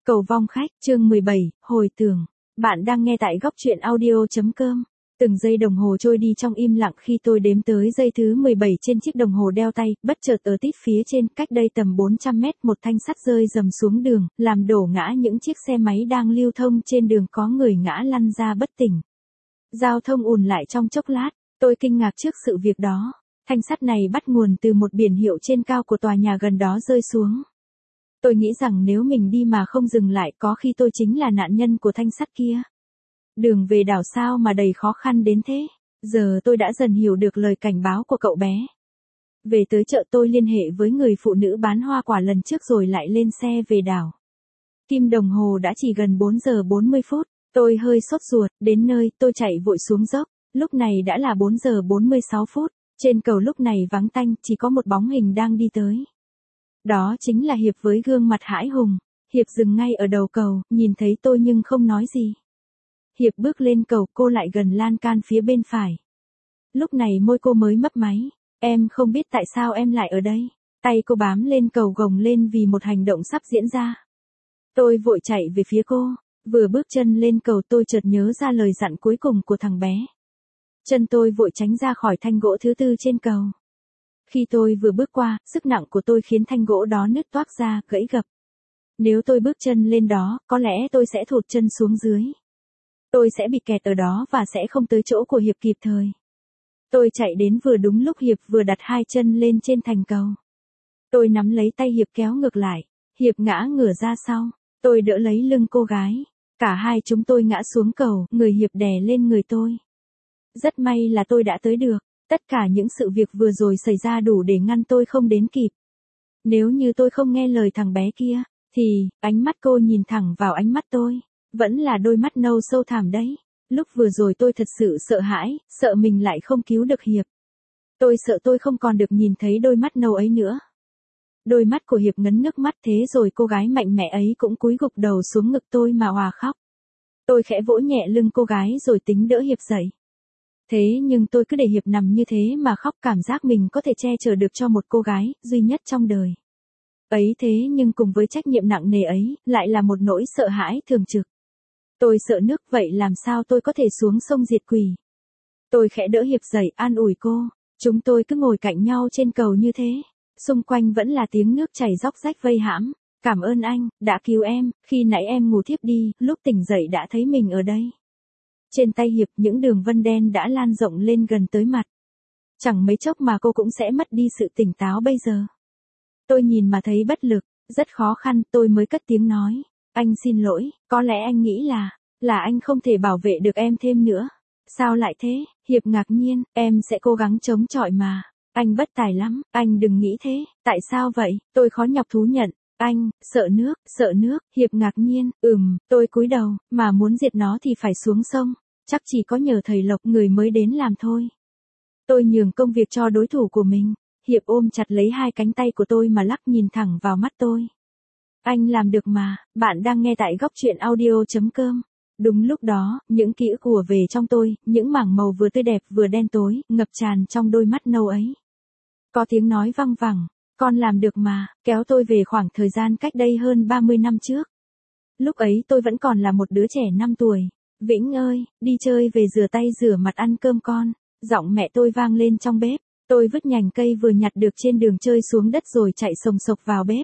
Cầu vong khách, chương 17, hồi tưởng. Bạn đang nghe tại góc truyện audio.com. Từng giây đồng hồ trôi đi trong im lặng khi tôi đếm tới giây thứ 17 trên chiếc đồng hồ đeo tay, bất chợt ở tít phía trên, cách đây tầm 400 mét, một thanh sắt rơi rầm xuống đường, làm đổ ngã những chiếc xe máy đang lưu thông trên đường, có người ngã lăn ra bất tỉnh. Giao thông ùn lại trong chốc lát, tôi kinh ngạc trước sự việc đó. Thanh sắt này bắt nguồn từ một biển hiệu trên cao của tòa nhà gần đó rơi xuống. Tôi nghĩ rằng nếu mình đi mà không dừng lại, có khi tôi chính là nạn nhân của thanh sắt kia. Đường về đảo sao mà đầy khó khăn đến thế. Giờ tôi đã dần hiểu được lời cảnh báo của cậu bé. Về tới chợ, tôi liên hệ với người phụ nữ bán hoa quả lần trước rồi lại lên xe về đảo. Kim đồng hồ đã chỉ gần 4 giờ 40 phút. Tôi hơi sốt ruột, đến nơi tôi chạy vội xuống dốc. Lúc này đã là 4 giờ 46 phút. Trên cầu lúc này vắng tanh, chỉ có một bóng hình đang đi tới. Đó chính là Hiệp với gương mặt hãi hùng. Hiệp dừng ngay ở đầu cầu, nhìn thấy tôi nhưng không nói gì. Hiệp bước lên cầu, cô lại gần lan can phía bên phải. Lúc này môi cô mới mấp máy. Em không biết tại sao em lại ở đây. Tay cô bám lên cầu gồng lên vì một hành động sắp diễn ra. Tôi vội chạy về phía cô. Vừa bước chân lên cầu tôi chợt nhớ ra lời dặn cuối cùng của thằng bé. Chân tôi vội tránh ra khỏi thanh gỗ thứ tư trên cầu. Khi tôi vừa bước qua, sức nặng của tôi khiến thanh gỗ đó nứt toác ra, gãy gập. Nếu tôi bước chân lên đó, có lẽ tôi sẽ thụt chân xuống dưới. Tôi sẽ bị kẹt ở đó và sẽ không tới chỗ của Hiệp kịp thời. Tôi chạy đến vừa đúng lúc Hiệp vừa đặt hai chân lên trên thành cầu. Tôi nắm lấy tay Hiệp kéo ngược lại. Hiệp ngã ngửa ra sau. Tôi đỡ lấy lưng cô gái. Cả hai chúng tôi ngã xuống cầu, người Hiệp đè lên người tôi. Rất may là tôi đã tới được. Tất cả những sự việc vừa rồi xảy ra đủ để ngăn tôi không đến kịp. Nếu như tôi không nghe lời thằng bé kia, thì, ánh mắt cô nhìn thẳng vào ánh mắt tôi. Vẫn là đôi mắt nâu sâu thẳm đấy. Lúc vừa rồi tôi thật sự sợ hãi, sợ mình lại không cứu được Hiệp. Tôi sợ tôi không còn được nhìn thấy đôi mắt nâu ấy nữa. Đôi mắt của Hiệp ngấn nước mắt, thế rồi cô gái mạnh mẽ ấy cũng cúi gục đầu xuống ngực tôi mà òa khóc. Tôi khẽ vỗ nhẹ lưng cô gái rồi tính đỡ Hiệp dậy. Thế nhưng tôi cứ để Hiệp nằm như thế mà khóc, cảm giác mình có thể che chở được cho một cô gái, duy nhất trong đời. Ấy thế nhưng cùng với trách nhiệm nặng nề ấy, lại là một nỗi sợ hãi thường trực. Tôi sợ nước, vậy làm sao tôi có thể xuống sông diệt quỷ. Tôi khẽ đỡ Hiệp dậy, an ủi cô. Chúng tôi cứ ngồi cạnh nhau trên cầu như thế. Xung quanh vẫn là tiếng nước chảy róc rách vây hãm. Cảm ơn anh, đã cứu em, khi nãy em ngủ thiếp đi, lúc tỉnh dậy đã thấy mình ở đây. Trên tay Hiệp những đường vân đen đã lan rộng lên gần tới mặt. Chẳng mấy chốc mà cô cũng sẽ mất đi sự tỉnh táo bây giờ. Tôi nhìn mà thấy bất lực, rất khó khăn, tôi mới cất tiếng nói. Anh xin lỗi, có lẽ anh nghĩ là anh không thể bảo vệ được em thêm nữa. Sao lại thế? Hiệp ngạc nhiên, em sẽ cố gắng chống chọi mà. Anh bất tài lắm, anh đừng nghĩ thế, tại sao vậy? Tôi khó nhọc thú nhận. Anh, sợ nước, Hiệp ngạc nhiên, tôi cúi đầu, mà muốn diệt nó thì phải xuống sông. Chắc chỉ có nhờ thầy Lộc người mới đến làm thôi. Tôi nhường công việc cho đối thủ của mình. Hiệp ôm chặt lấy hai cánh tay của tôi mà lắc, nhìn thẳng vào mắt tôi. Anh làm được mà. Bạn đang nghe tại góc truyện audio.com. Đúng lúc đó, những ký ức ùa về trong tôi, những mảng màu vừa tươi đẹp vừa đen tối, ngập tràn trong đôi mắt nâu ấy. Có tiếng nói văng vẳng, con làm được mà, kéo tôi về khoảng thời gian cách đây hơn 30 năm trước. Lúc ấy tôi vẫn còn là một đứa trẻ 5 tuổi. Vĩnh ơi, đi chơi về rửa tay rửa mặt ăn cơm con. Giọng mẹ tôi vang lên trong bếp. Tôi vứt nhành cây vừa nhặt được trên đường chơi xuống đất rồi chạy sồng sộc vào bếp.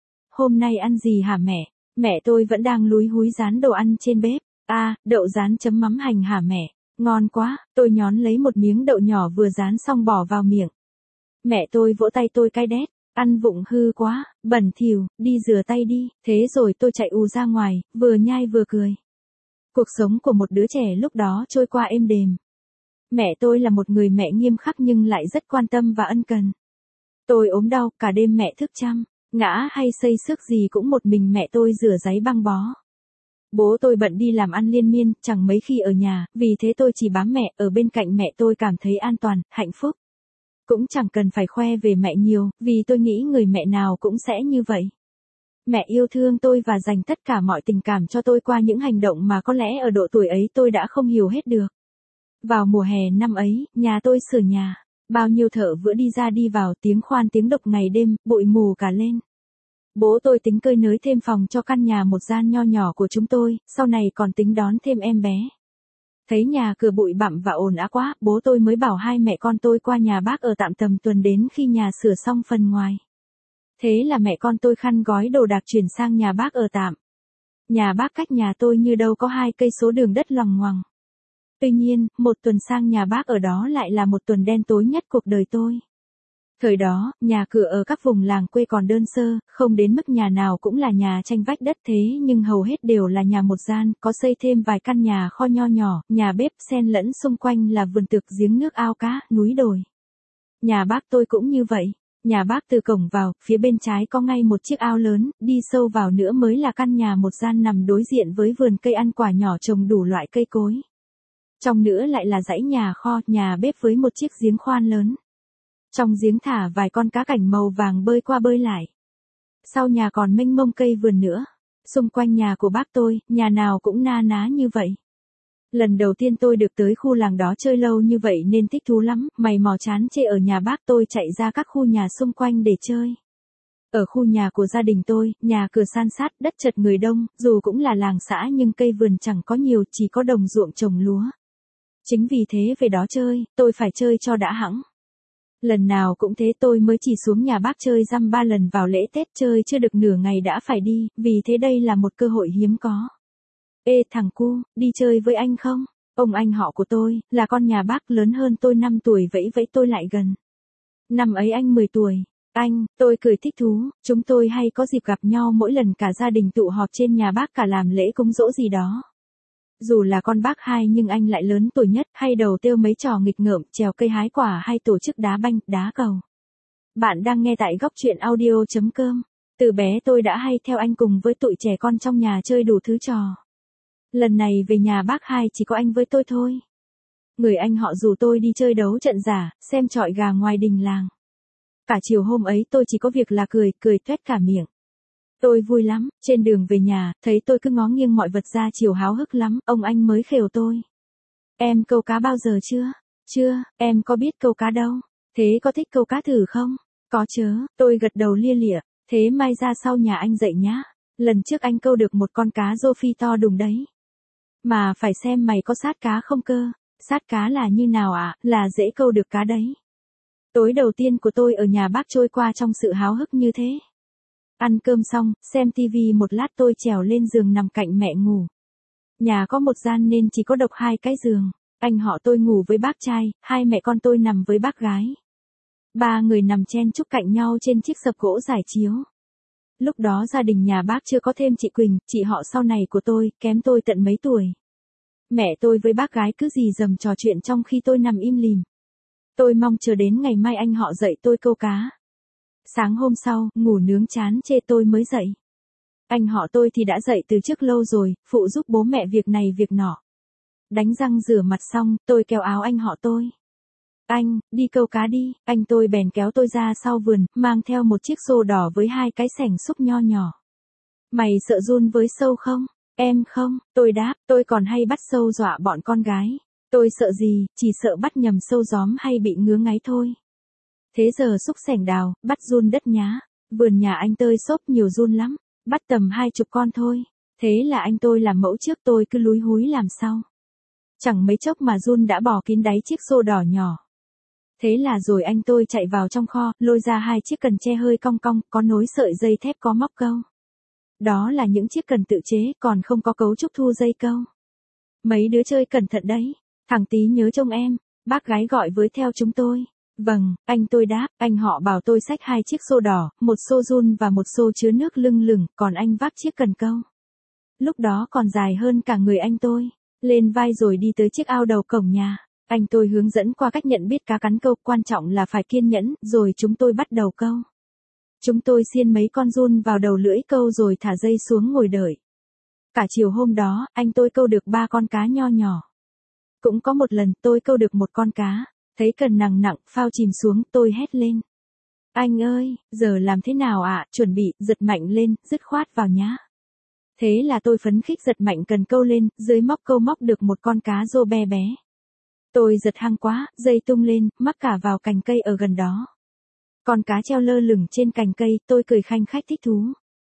Hôm nay ăn gì hả mẹ? Mẹ tôi vẫn đang lúi húi rán đồ ăn trên bếp. Đậu rán chấm mắm hành hả mẹ? Ngon quá, tôi nhón lấy một miếng đậu nhỏ vừa rán xong bỏ vào miệng. Mẹ tôi vỗ tay tôi cay đét. Ăn vụng hư quá, bẩn thỉu, đi rửa tay đi. Thế rồi tôi chạy ù ra ngoài, vừa nhai vừa cười. Cuộc sống của một đứa trẻ lúc đó trôi qua êm đềm. Mẹ tôi là một người mẹ nghiêm khắc nhưng lại rất quan tâm và ân cần. Tôi ốm đau, cả đêm mẹ thức chăm, ngã hay xây xước gì cũng một mình mẹ tôi rửa ráy băng bó. Bố tôi bận đi làm ăn liên miên, chẳng mấy khi ở nhà, vì thế tôi chỉ bám mẹ, ở bên cạnh mẹ tôi cảm thấy an toàn, hạnh phúc. Cũng chẳng cần phải khoe về mẹ nhiều, vì tôi nghĩ người mẹ nào cũng sẽ như vậy. Mẹ yêu thương tôi và dành tất cả mọi tình cảm cho tôi qua những hành động mà có lẽ ở độ tuổi ấy tôi đã không hiểu hết được. Vào mùa hè năm ấy, nhà tôi sửa nhà. Bao nhiêu thợ vừa đi ra đi vào, tiếng khoan tiếng đục ngày đêm, bụi mù cả lên. Bố tôi tính cơi nới thêm phòng cho căn nhà một gian nho nhỏ của chúng tôi, sau này còn tính đón thêm em bé. Thấy nhà cửa bụi bặm và ồn ào quá, bố tôi mới bảo hai mẹ con tôi qua nhà bác ở tạm tầm tuần đến khi nhà sửa xong phần ngoài. Thế là mẹ con tôi khăn gói đồ đạc chuyển sang nhà bác ở tạm. Nhà bác cách nhà tôi như đâu có 2 cây số đường đất loằng ngoằng. Tuy nhiên, một tuần sang nhà bác ở đó lại là một tuần đen tối nhất cuộc đời tôi. Thời đó, nhà cửa ở các vùng làng quê còn đơn sơ, không đến mức nhà nào cũng là nhà tranh vách đất thế nhưng hầu hết đều là nhà một gian, có xây thêm vài căn nhà kho nho nhỏ, nhà bếp xen lẫn xung quanh là vườn tược giếng nước ao cá, núi đồi. Nhà bác tôi cũng như vậy. Nhà bác từ cổng vào, phía bên trái có ngay một chiếc ao lớn, đi sâu vào nữa mới là căn nhà một gian nằm đối diện với vườn cây ăn quả nhỏ trồng đủ loại cây cối. Trong nữa lại là dãy nhà kho, nhà bếp với một chiếc giếng khoan lớn. Trong giếng thả vài con cá cảnh màu vàng bơi qua bơi lại. Sau nhà còn mênh mông cây vườn nữa. Xung quanh nhà của bác tôi, nhà nào cũng na ná như vậy. Lần đầu tiên tôi được tới khu làng đó chơi lâu như vậy nên thích thú lắm, mày mò chán chê ở nhà bác tôi chạy ra các khu nhà xung quanh để chơi. Ở khu nhà của gia đình tôi, nhà cửa san sát, đất chật người đông, dù cũng là làng xã nhưng cây vườn chẳng có nhiều, chỉ có đồng ruộng trồng lúa. Chính vì thế về đó chơi, tôi phải chơi cho đã hẵng. Lần nào cũng thế tôi mới chỉ xuống nhà bác chơi dăm 3 lần vào lễ Tết chơi chưa được nửa ngày đã phải đi, vì thế đây là một cơ hội hiếm có. Ê thằng cu, đi chơi với anh không? Ông anh họ của tôi, là con nhà bác lớn hơn tôi 5 tuổi vẫy vẫy tôi lại gần. Năm ấy anh 10 tuổi. Anh, tôi cười thích thú, chúng tôi hay có dịp gặp nhau mỗi lần cả gia đình tụ họp trên nhà bác cả làm lễ cúng giỗ gì đó. Dù là con bác hai nhưng anh lại lớn tuổi nhất, hay đầu tiêu mấy trò nghịch ngợm, trèo cây hái quả hay tổ chức đá banh, đá cầu. Bạn đang nghe tại góc truyện audio.com. Từ bé tôi đã hay theo anh cùng với tụi trẻ con trong nhà chơi đủ thứ trò. Lần này về nhà bác hai chỉ có anh với tôi thôi. Người anh họ rủ tôi đi chơi đấu trận giả, xem chọi gà ngoài đình làng. Cả chiều hôm ấy tôi chỉ có việc là cười toét cả miệng. Tôi vui lắm, trên đường về nhà, thấy tôi cứ ngó nghiêng mọi vật ra chiều háo hức lắm, ông anh mới khều tôi. Em câu cá bao giờ chưa? Chưa, em có biết câu cá đâu. Thế có thích câu cá thử không? Có chớ, tôi gật đầu lia lịa, thế mai ra sau nhà anh dạy nhá. Lần trước anh câu được một con cá rô phi to đùng đấy. Mà phải xem mày có sát cá không cơ. Sát cá là như nào ạ? Là dễ câu được cá đấy. Tối đầu tiên của tôi ở nhà bác trôi qua trong sự háo hức như thế. Ăn cơm xong, xem tivi một lát tôi trèo lên giường nằm cạnh mẹ ngủ. Nhà có một gian nên chỉ có độc 2 cái giường. Anh họ tôi ngủ với bác trai, hai mẹ con tôi nằm với bác gái. 3 người nằm chen chúc cạnh nhau trên chiếc sập gỗ rải chiếu. Lúc đó gia đình nhà bác chưa có thêm chị Quỳnh, chị họ sau này của tôi, kém tôi tận mấy tuổi. Mẹ tôi với bác gái cứ rì rầm trò chuyện trong khi tôi nằm im lìm. Tôi mong chờ đến ngày mai anh họ dạy tôi câu cá. Sáng hôm sau, ngủ nướng chán chê tôi mới dậy. Anh họ tôi thì đã dậy từ trước lâu rồi, phụ giúp bố mẹ việc này việc nọ. Đánh răng rửa mặt xong, tôi kéo áo anh họ tôi. Anh, đi câu cá đi, anh tôi bèn kéo tôi ra sau vườn, mang theo một chiếc xô đỏ với 2 cái xẻng xúc nho nhỏ. Mày sợ run với sâu không? Em không, tôi đáp, tôi còn hay bắt sâu dọa bọn con gái. Tôi sợ gì, chỉ sợ bắt nhầm sâu gióm hay bị ngứa ngáy thôi. Thế giờ xúc xẻng đào, bắt giun đất nhá. Vườn nhà anh tơi xốp nhiều giun lắm, bắt tầm 20 con thôi. Thế là anh tôi làm mẫu trước, tôi cứ lúi húi làm sau. Chẳng mấy chốc mà giun đã bò kín đáy chiếc xô đỏ nhỏ. Thế là rồi anh tôi chạy vào trong kho, lôi ra 2 chiếc cần tre hơi cong cong, có nối sợi dây thép có móc câu. Đó là những chiếc cần tự chế, còn không có cấu trúc thu dây câu. Mấy đứa chơi cẩn thận đấy, thằng Tí nhớ trông em, bác gái gọi với theo chúng tôi. Vâng, anh tôi đáp, anh họ bảo tôi xách 2 chiếc xô đỏ, một xô giun và một xô chứa nước lưng lửng, còn anh vác chiếc cần câu. Lúc đó còn dài hơn cả người anh tôi, lên vai rồi đi tới chiếc ao đầu cổng nhà. Anh tôi hướng dẫn qua cách nhận biết cá cắn câu, quan trọng là phải kiên nhẫn, rồi chúng tôi bắt đầu câu. Chúng tôi xiên mấy con giun vào đầu lưỡi câu rồi thả dây xuống ngồi đợi. Cả chiều hôm đó, anh tôi câu được 3 con cá nho nhỏ. Cũng có một lần tôi câu được một con cá, thấy cần nặng nặng, phao chìm xuống, tôi hét lên. Anh ơi, giờ làm thế nào ạ? Chuẩn bị, giật mạnh lên, dứt khoát vào nhá. Thế là tôi phấn khích giật mạnh cần câu lên, dưới móc câu móc được một con cá rô be bé. Tôi giật hăng quá, dây tung lên, mắc cả vào cành cây ở gần đó. Con cá treo lơ lửng trên cành cây, tôi cười khanh khách thích thú.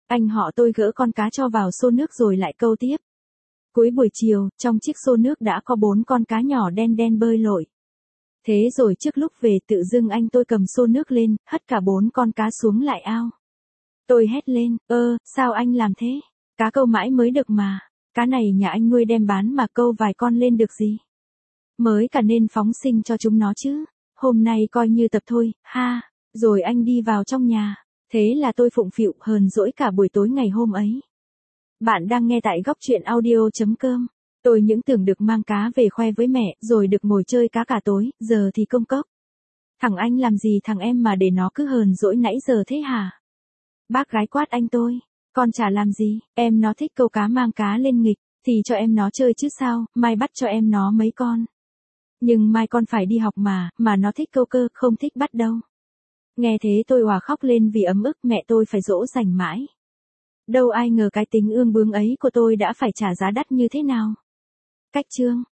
Anh họ tôi gỡ con cá cho vào xô nước rồi lại câu tiếp. Cuối buổi chiều, trong chiếc xô nước đã có 4 con cá nhỏ đen đen bơi lội. Thế rồi trước lúc về tự dưng anh tôi cầm xô nước lên, hất cả 4 con cá xuống lại ao. Tôi hét lên, sao anh làm thế? Cá câu mãi mới được mà. Cá này nhà anh nuôi đem bán mà câu vài con lên được gì? Mới cả nên phóng sinh cho chúng nó chứ. Hôm nay coi như tập thôi, ha. Rồi anh đi vào trong nhà. Thế là tôi phụng phịu hờn dỗi cả buổi tối ngày hôm ấy. Bạn đang nghe tại góc truyện audio.com. Tôi những tưởng được mang cá về khoe với mẹ, rồi được ngồi chơi cá cả tối, giờ thì công cốc. Thằng anh làm gì thằng em mà để nó cứ hờn dỗi nãy giờ thế hả? Bác gái quát anh tôi. Con chả làm gì, em nó thích câu cá mang cá lên nghịch, thì cho em nó chơi chứ sao, mai bắt cho em nó mấy con. Nhưng mai con phải đi học mà nó thích câu cơ, không thích bắt đâu. Nghe thế tôi òa khóc lên vì ấm ức mẹ tôi phải dỗ dành mãi. Đâu ai ngờ cái tính ương bướng ấy của tôi đã phải trả giá đắt như thế nào. Cách chương